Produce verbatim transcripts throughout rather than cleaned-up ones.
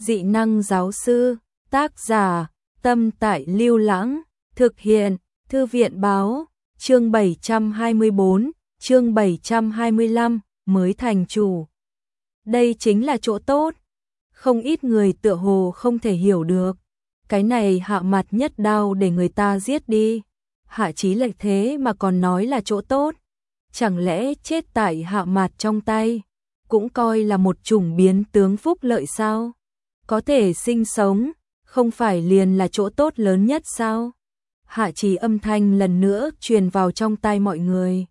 Dị năng giáo sư, tác giả, Tâm Tại Lưu Lãng, thực hiện, Thư viện báo, chương bảy trăm hai mươi tư, chương bảy trăm hai mươi lăm, mới thành chủ. Đây chính là chỗ tốt. Không ít người tựa hồ không thể hiểu được. Cái này hạ mặt nhất đao để người ta giết đi. Hạ Chí Lệch thế mà còn nói là chỗ tốt. Chẳng lẽ chết tại hạ mặt trong tay cũng coi là một chủng biến tướng phúc lợi sao? Có thể sinh sống, không phải liền là chỗ tốt lớn nhất sao? Hạ Chí âm thanh lần nữa truyền vào trong tai mọi người.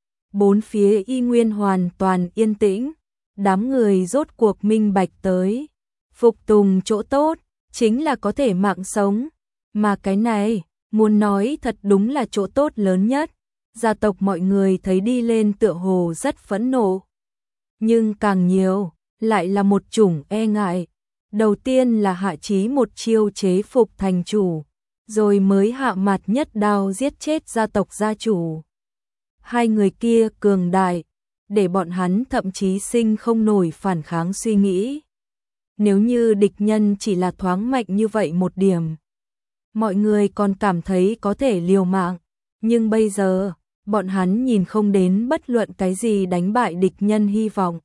Bốn phía y nguyên hoàn toàn yên tĩnh, đám người rốt cuộc minh bạch tới. Phục tùng chỗ tốt, chính là có thể mạng sống. Mà cái này, muốn nói thật đúng là chỗ tốt lớn nhất. Gia tộc mọi người thấy đi lên tựa hồ rất phẫn nộ. Nhưng càng nhiều, lại là một chủng e ngại. Đầu tiên là Hạ Chí một chiêu chế phục thành chủ, rồi mới hạ mặt nhất đao giết chết gia tộc gia chủ. Hai người kia cường đại, để bọn hắn thậm chí sinh không nổi phản kháng suy nghĩ. Nếu như địch nhân chỉ là thoáng mạnh như vậy một điểm, mọi người còn cảm thấy có thể liều mạng, nhưng bây giờ, bọn hắn nhìn không đến bất luận cái gì đánh bại địch nhân hy vọng.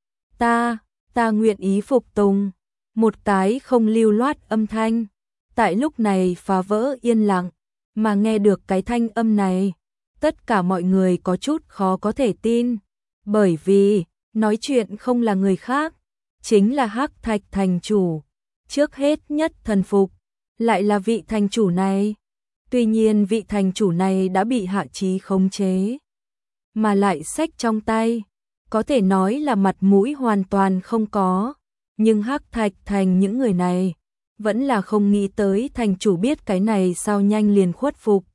Ta, ta nguyện ý phục tùng. Một cái không lưu loát âm thanh, tại lúc này phá vỡ yên lặng, mà nghe được cái thanh âm này, tất cả mọi người có chút khó có thể tin, bởi vì, nói chuyện không là người khác, chính là Hắc Thạch thành chủ, trước hết nhất thần phục, lại là vị thành chủ này. Tuy nhiên vị thành chủ này đã bị Hạ Chí khống chế, mà lại xách trong tay, có thể nói là mặt mũi hoàn toàn không có. Nhưng Hắc Thạch thành những người này, vẫn là không nghĩ tới thành chủ biết cái này sao nhanh liền khuất phục.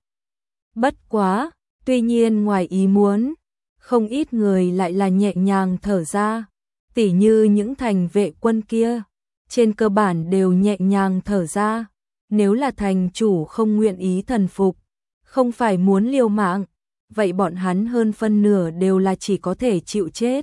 Bất quá, tuy nhiên ngoài ý muốn, không ít người lại là nhẹ nhàng thở ra, tỉ như những thành vệ quân kia, trên cơ bản đều nhẹ nhàng thở ra, nếu là thành chủ không nguyện ý thần phục, không phải muốn liều mạng, vậy bọn hắn hơn phân nửa đều là chỉ có thể chịu chết.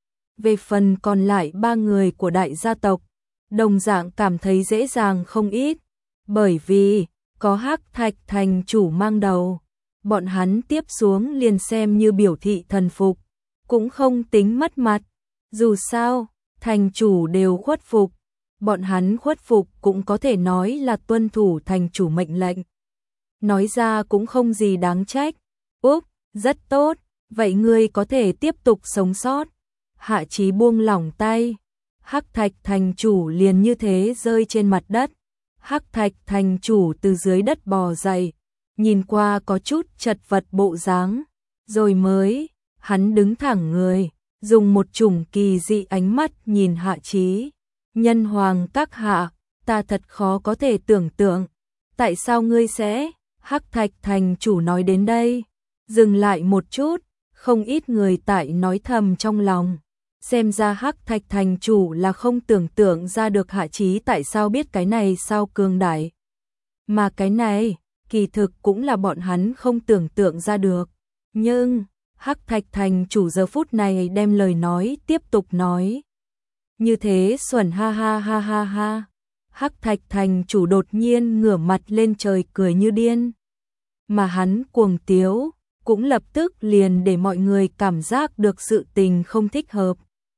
Về phần còn lại ba người của đại gia tộc, đồng dạng cảm thấy dễ dàng không ít, bởi vì có Hắc Thạch thành chủ mang đầu, bọn hắn tiếp xuống liền xem như biểu thị thần phục, cũng không tính mất mặt. Dù sao, thành chủ đều khuất phục, bọn hắn khuất phục cũng có thể nói là tuân thủ thành chủ mệnh lệnh. Nói ra cũng không gì đáng trách. Úp, rất tốt, vậy ngươi có thể tiếp tục sống sót. Hạ Chí buông lỏng tay, Hắc Thạch thành chủ liền như thế rơi trên mặt đất. Hắc Thạch thành chủ từ dưới đất bò dậy, nhìn qua có chút chật vật bộ dáng, rồi mới, hắn đứng thẳng người, dùng một chủng kỳ dị ánh mắt nhìn Hạ Chí. Nhân hoàng các hạ, ta thật khó có thể tưởng tượng, tại sao ngươi sẽ, Hắc Thạch thành chủ nói đến đây, dừng lại một chút, không ít người tại nói thầm trong lòng. Xem ra Hắc Thạch thành chủ là không tưởng tượng ra được Hạ Chí tại sao biết cái này sao cường đại. Mà cái này, kỳ thực cũng là bọn hắn không tưởng tượng ra được. Nhưng, Hắc Thạch thành chủ giờ phút này đem lời nói tiếp tục nói. Như thế xuẩn ha ha ha ha ha. Hắc Thạch thành chủ đột nhiên ngửa mặt lên trời cười như điên. Mà hắn cuồng tiếu, cũng lập tức liền để mọi người cảm giác được sự tình không thích hợp.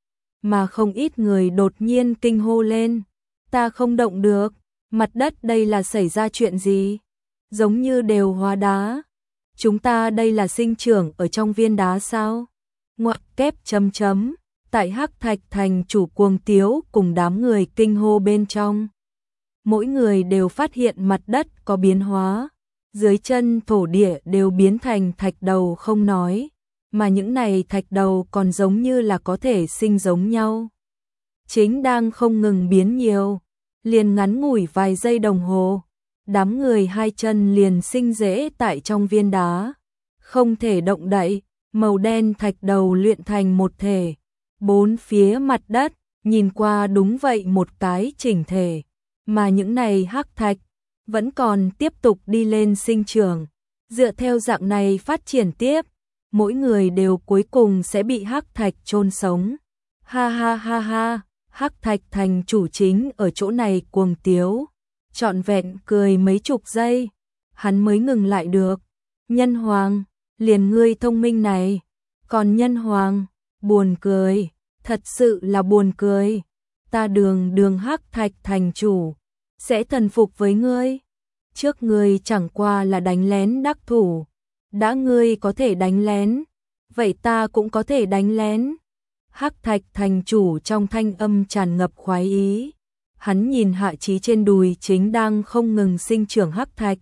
Mà không ít người đột nhiên kinh hô lên. Ta không động được, mặt đất đây là xảy ra chuyện gì? Giống như đều hóa đá. Chúng ta đây là sinh trưởng ở trong viên đá sao? Ngoặc kép chấm chấm, tại Hắc Thạch thành chủ cuồng tiếu cùng đám người kinh hô bên trong. Mỗi người đều phát hiện mặt đất có biến hóa. Dưới chân thổ địa đều biến thành thạch đầu không nói. Mà những này thạch đầu còn giống như là có thể sinh giống nhau. Chính đang không ngừng biến nhiều, liền ngắn ngủi vài giây đồng hồ, đám người hai chân liền sinh rễ tại trong viên đá, không thể động đậy, màu đen thạch đầu luyện thành một thể, bốn phía mặt đất, nhìn qua đúng vậy một cái chỉnh thể, mà những này hắc thạch vẫn còn tiếp tục đi lên sinh trưởng, dựa theo dạng này phát triển tiếp. Mỗi người đều cuối cùng sẽ bị hắc thạch chôn sống. Ha ha ha ha, Hắc Thạch thành chủ chính ở chỗ này cuồng tiếu, trọn vẹn cười mấy chục giây, hắn mới ngừng lại được. Nhân hoàng, liền ngươi thông minh này, còn nhân hoàng, buồn cười, thật sự là buồn cười. Ta đường đường Hắc Thạch thành chủ, sẽ thần phục với ngươi. Trước ngươi chẳng qua là đánh lén đắc thủ, đã ngươi có thể đánh lén, vậy ta cũng có thể đánh lén. Hắc Thạch thành chủ trong thanh âm tràn ngập khoái ý. Hắn nhìn Hạ Chí trên đùi chính đang không ngừng sinh trưởng hắc thạch,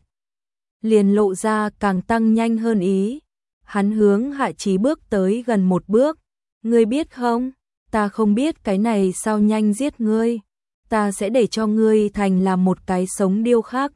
liền lộ ra càng tăng nhanh hơn ý. Hắn hướng Hạ Chí bước tới gần một bước. Ngươi biết không, ta không biết cái này sao nhanh giết ngươi. Ta sẽ để cho ngươi thành là một cái sống điêu khắc.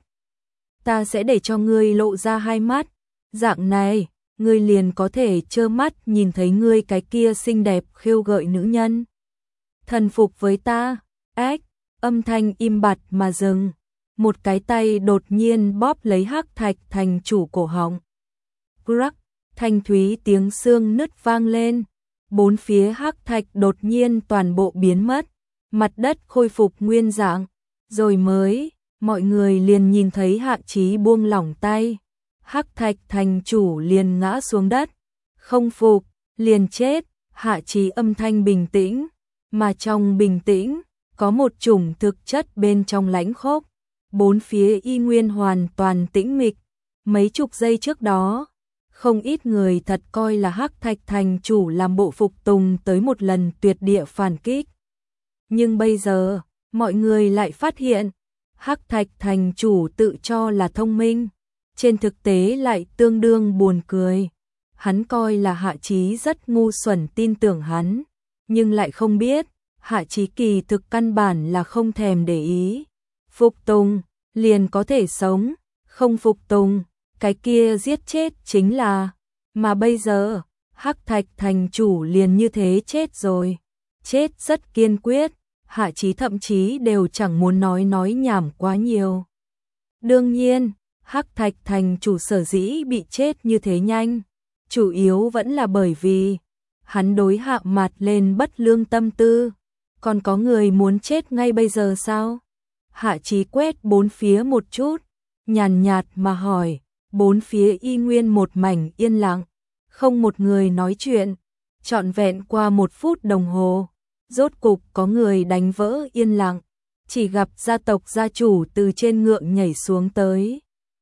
Ta sẽ để cho ngươi lộ ra hai mắt. Dạng này, ngươi liền có thể trơ mắt nhìn thấy ngươi cái kia xinh đẹp khiêu gợi nữ nhân. Thần phục với ta. Ách, âm thanh im bặt mà dừng. Một cái tay đột nhiên bóp lấy Hắc Thạch thành chủ cổ họng. Crack, thanh thúy tiếng xương nứt vang lên. Bốn phía Hắc Thạch đột nhiên toàn bộ biến mất. Mặt đất khôi phục nguyên dạng. Rồi mới, mọi người liền nhìn thấy Hạ Chí buông lỏng tay. Hắc Thạch thành chủ liền ngã xuống đất. Không phục, liền chết. Hạ Chí âm thanh bình tĩnh. Mà trong bình tĩnh, có một chủng thực chất bên trong lãnh khốc. Bốn phía y nguyên hoàn toàn tĩnh mịch. Mấy chục giây trước đó, không ít người thật coi là Hắc Thạch thành chủ làm bộ phục tùng tới một lần tuyệt địa phản kích. Nhưng bây giờ, mọi người lại phát hiện, Hắc Thạch thành chủ tự cho là thông minh, trên thực tế lại tương đương buồn cười. Hắn coi là Hạ Chí rất ngu xuẩn tin tưởng hắn, nhưng lại không biết, Hạ Chí kỳ thực căn bản là không thèm để ý. Phục tùng, liền có thể sống, không phục tùng, cái kia giết chết chính là. Mà bây giờ, Hắc Thạch thành chủ liền như thế chết rồi. Chết rất kiên quyết, Hạ Chí thậm chí đều chẳng muốn nói nói nhảm quá nhiều. Đương nhiên, Hắc Thạch thành chủ sở dĩ bị chết như thế nhanh, chủ yếu vẫn là bởi vì hắn đối Hạ Mạt lên bất lương tâm tư. Còn có người muốn chết ngay bây giờ sao? Hạ Chí quét bốn phía một chút, nhàn nhạt mà hỏi. Bốn phía y nguyên một mảnh yên lặng, không một người nói chuyện. Trọn vẹn qua một phút đồng hồ, rốt cục có người đánh vỡ yên lặng. Chỉ gặp gia tộc gia chủ từ trên ngựa nhảy xuống tới,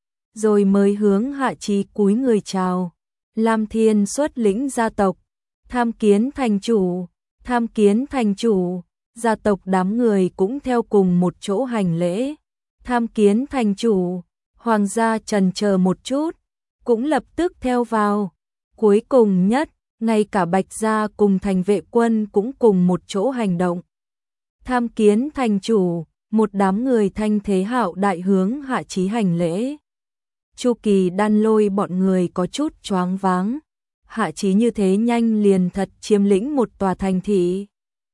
rồi mới hướng Hạ Chí cúi người chào. Lam Thiên xuất lĩnh gia tộc, tham kiến thành chủ, tham kiến thành chủ. Gia tộc đám người cũng theo cùng một chỗ hành lễ. Tham kiến thành chủ. Hoàng gia trần chờ một chút, cũng lập tức theo vào. Cuối cùng nhất, ngay cả Bạch gia cùng thành vệ quân cũng cùng một chỗ hành động. Tham kiến thành chủ, một đám người thanh thế hạo đại hướng Hạ Chí hành lễ. Chu Kỳ Đan Lôi bọn người có chút choáng váng. Hạ Chí như thế nhanh liền thật chiếm lĩnh một tòa thành thị.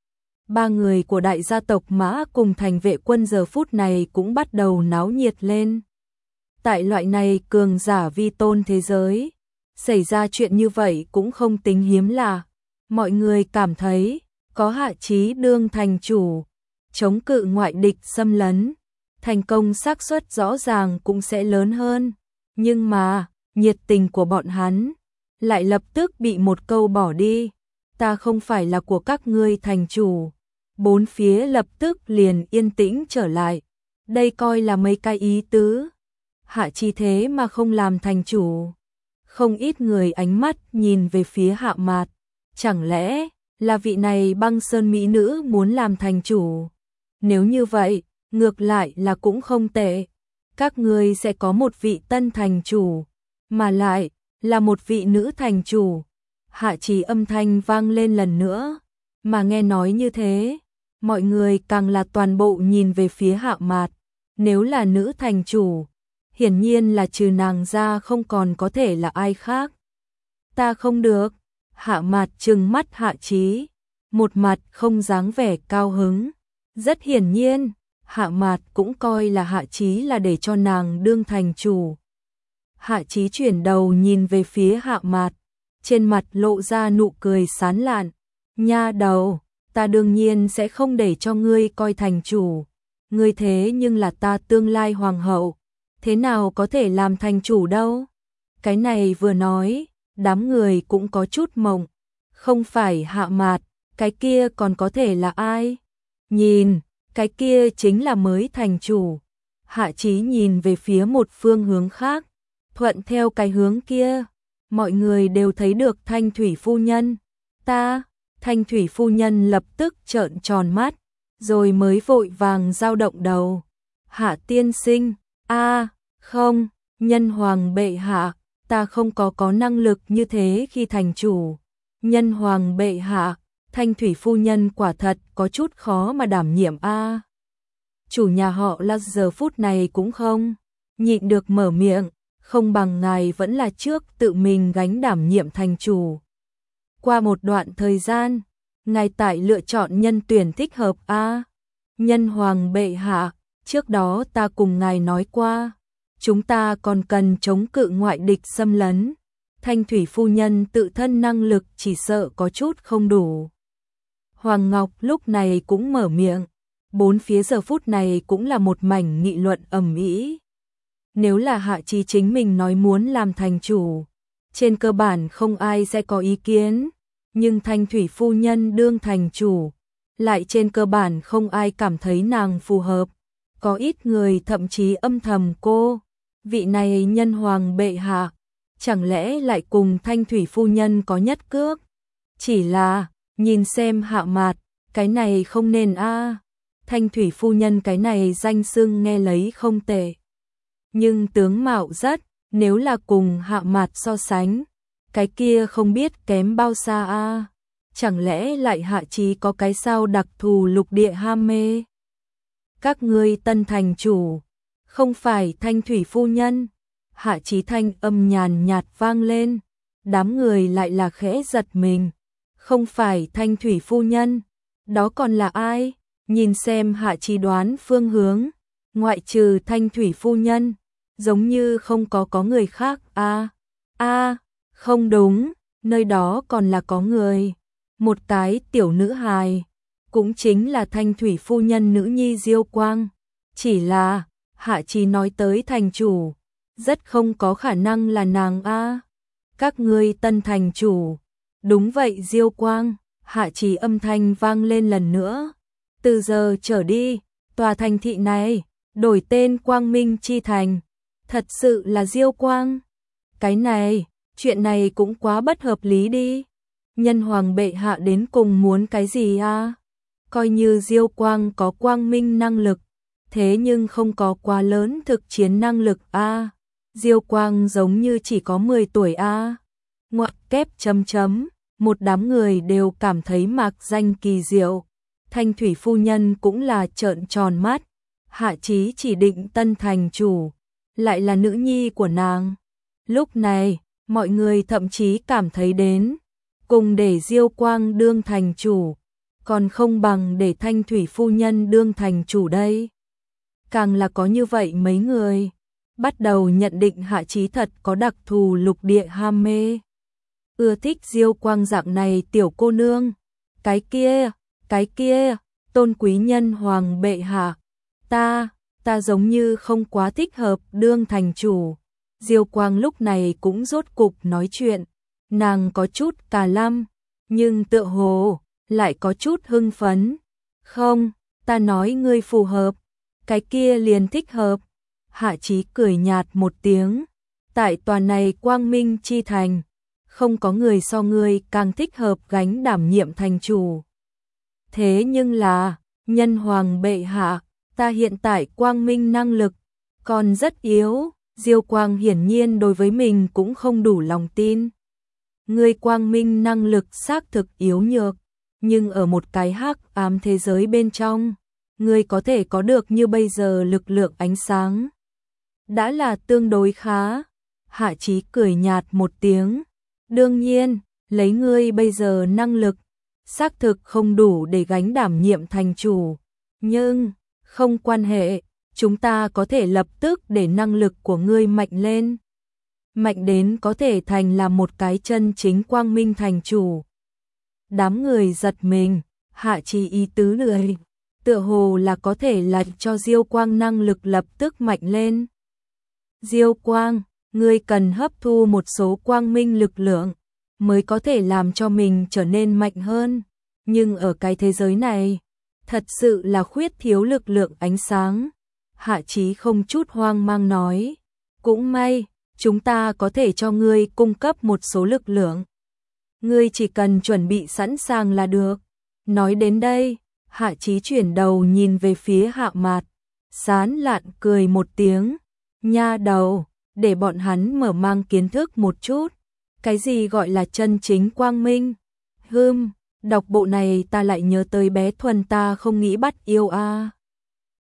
Ba người của đại gia tộc Mã cùng thành vệ quân giờ phút này cũng bắt đầu náo nhiệt lên. Tại loại này cường giả vi tôn thế giới, xảy ra chuyện như vậy cũng không tính hiếm lạ. Mọi người cảm thấy, có Hạ Chí đương thành chủ, chống cự ngoại địch xâm lấn, thành công xác suất rõ ràng cũng sẽ lớn hơn. Nhưng mà, nhiệt tình của bọn hắn lại lập tức bị một câu bỏ đi. Ta không phải là của các ngươi thành chủ. Bốn phía lập tức liền yên tĩnh trở lại. Đây coi là mấy cái ý tứ. Hạ Chí thế mà không làm thành chủ. Không ít người ánh mắt nhìn về phía Hạ Mạt. Chẳng lẽ là vị này băng sơn mỹ nữ muốn làm thành chủ? Nếu như vậy, ngược lại là cũng không tệ. Các ngươi sẽ có một vị tân thành chủ, mà lại là một vị nữ thành chủ. Hạ Chí âm thanh vang lên lần nữa. Mà nghe nói như thế, mọi người càng là toàn bộ nhìn về phía Hạ Mạt. Nếu là nữ thành chủ, hiển nhiên là trừ nàng ra không còn có thể là ai khác. Ta không được. Hạ Mạt trừng mắt Hạ Chí, một mặt không dáng vẻ cao hứng. Rất hiển nhiên, Hạ Mạt cũng coi là Hạ Chí là để cho nàng đương thành chủ. Hạ Chí chuyển đầu nhìn về phía Hạ Mạt, trên mặt lộ ra nụ cười sán lạn. Nha đầu, ta đương nhiên sẽ không để cho ngươi coi thành chủ. Ngươi thế nhưng là ta tương lai hoàng hậu, thế nào có thể làm thành chủ đâu? Cái này vừa nói, đám người cũng có chút mộng, không phải Hạ Mạt, cái kia còn có thể là ai? Nhìn, cái kia chính là mới thành chủ. Hạ Chí nhìn về phía một phương hướng khác, thuận theo cái hướng kia, mọi người đều thấy được Thanh Thủy phu nhân. Ta, Thanh Thủy phu nhân lập tức trợn tròn mắt, rồi mới vội vàng dao động đầu. Hạ tiên sinh, a, không, nhân hoàng bệ hạ, ta không có có năng lực như thế khi thành chủ. Nhân hoàng bệ hạ, Thanh Thủy phu nhân quả thật có chút khó mà đảm nhiệm a. Chủ nhà họ là giờ phút này cũng không nhịn được mở miệng, không bằng ngài vẫn là trước tự mình gánh đảm nhiệm thành chủ. Qua một đoạn thời gian, ngài tại lựa chọn nhân tuyển thích hợp a. Nhân hoàng bệ hạ, trước đó ta cùng ngài nói qua, chúng ta còn cần chống cự ngoại địch xâm lấn. Thanh Thủy phu nhân tự thân năng lực chỉ sợ có chút không đủ. Hoàng Ngọc lúc này cũng mở miệng, bốn phía giờ phút này cũng là một mảnh nghị luận ầm ĩ. Nếu là Hạ Chí chính mình nói muốn làm thành chủ, trên cơ bản không ai sẽ có ý kiến, nhưng Thanh Thủy phu nhân đương thành chủ, lại trên cơ bản không ai cảm thấy nàng phù hợp. Có ít người thậm chí âm thầm cô, vị này nhân hoàng bệ hạ, chẳng lẽ lại cùng Thanh Thủy phu nhân có nhất cước? Chỉ là, nhìn xem Hạ Mạt, cái này không nên a. Thanh Thủy phu nhân cái này danh xưng nghe lấy không tệ, nhưng tướng mạo rất, nếu là cùng Hạ Mạt so sánh, cái kia không biết kém bao xa a. Chẳng lẽ lại Hạ Chí có cái sao đặc thù lục địa ham mê? Các ngươi tân thành chủ, không phải Thanh Thủy phu nhân. Hạ Chí thanh âm nhàn nhạt vang lên, đám người lại là khẽ giật mình. Không phải Thanh Thủy phu nhân, đó còn là ai? Nhìn xem Hạ Chí đoán phương hướng, ngoại trừ Thanh Thủy phu nhân, giống như không có có người khác a. A, không đúng, nơi đó còn là có người. Một cái tiểu nữ hài, cũng chính là Thanh Thủy phu nhân nữ nhi Diêu Quang. Chỉ là, Hạ Chí nói tới thành chủ, rất không có khả năng là nàng a. Các ngươi tân thành chủ. Đúng vậy Diêu Quang, Hạ Chí âm thanh vang lên lần nữa. Từ giờ trở đi, tòa thành thị này, đổi tên Quang Minh Chi Thành. Thật sự là Diêu Quang. Cái này, chuyện này cũng quá bất hợp lý đi. Nhân hoàng bệ hạ đến cùng muốn cái gì a? Coi như Diêu Quang có quang minh năng lực, thế nhưng không có quá lớn thực chiến năng lực a. Diêu Quang giống như chỉ có mười tuổi a. Ngoặc kép chấm chấm, một đám người đều cảm thấy mạc danh kỳ diệu. Thanh Thủy phu nhân cũng là trợn tròn mắt, Hạ Chí chỉ định tân thành chủ, lại là nữ nhi của nàng. Lúc này, mọi người thậm chí cảm thấy đến, cùng để Diêu Quang đương thành chủ, còn không bằng để Thanh Thủy phu nhân đương thành chủ đây. Càng là có như vậy mấy người, bắt đầu nhận định Hạ Chí thật có đặc thù lục địa ham mê. Ưa thích Diêu Quang dạng này tiểu cô nương. Cái kia, cái kia, tôn quý nhân hoàng bệ hạ. Ta, ta giống như không quá thích hợp đương thành chủ. Diêu Quang lúc này cũng rốt cục nói chuyện. Nàng có chút cà lăm, nhưng tựa hồ lại có chút hưng phấn. Không, ta nói ngươi phù hợp, cái kia liền thích hợp. Hạ Chí cười nhạt một tiếng. Tại tòa này Quang Minh Chi Thành, không có người so ngươi càng thích hợp gánh đảm nhiệm thành chủ. Thế nhưng là, nhân hoàng bệ hạ, ta hiện tại quang minh năng lực còn rất yếu. Diêu Quang hiển nhiên đối với mình cũng không đủ lòng tin. Ngươi quang minh năng lực xác thực yếu nhược, nhưng ở một cái hắc ám thế giới bên trong, ngươi có thể có được như bây giờ lực lượng ánh sáng, đã là tương đối khá. Hạ Chí cười nhạt một tiếng. Đương nhiên, lấy ngươi bây giờ năng lực, xác thực không đủ để gánh đảm nhiệm thành chủ. Nhưng, không quan hệ, chúng ta có thể lập tức để năng lực của ngươi mạnh lên. Mạnh đến có thể thành là một cái chân chính quang minh thành chủ. Đám người giật mình, Hạ Chí ý tứ lười, tựa hồ là có thể lệnh cho Diêu Quang năng lực lập tức mạnh lên. Diêu Quang, ngươi cần hấp thu một số quang minh lực lượng mới có thể làm cho mình trở nên mạnh hơn, nhưng ở cái thế giới này, thật sự là khuyết thiếu lực lượng ánh sáng. Hạ Chí không chút hoang mang nói, cũng may, chúng ta có thể cho ngươi cung cấp một số lực lượng. Ngươi chỉ cần chuẩn bị sẵn sàng là được. Nói đến đây, Hạ Chí chuyển đầu nhìn về phía Hạ Mạt, sán lạn cười một tiếng, nha đầu, để bọn hắn mở mang kiến thức một chút. Cái gì gọi là chân chính quang minh? Hừm, đọc bộ này ta lại nhớ tới bé Thuần ta không nghĩ bắt yêu a. À.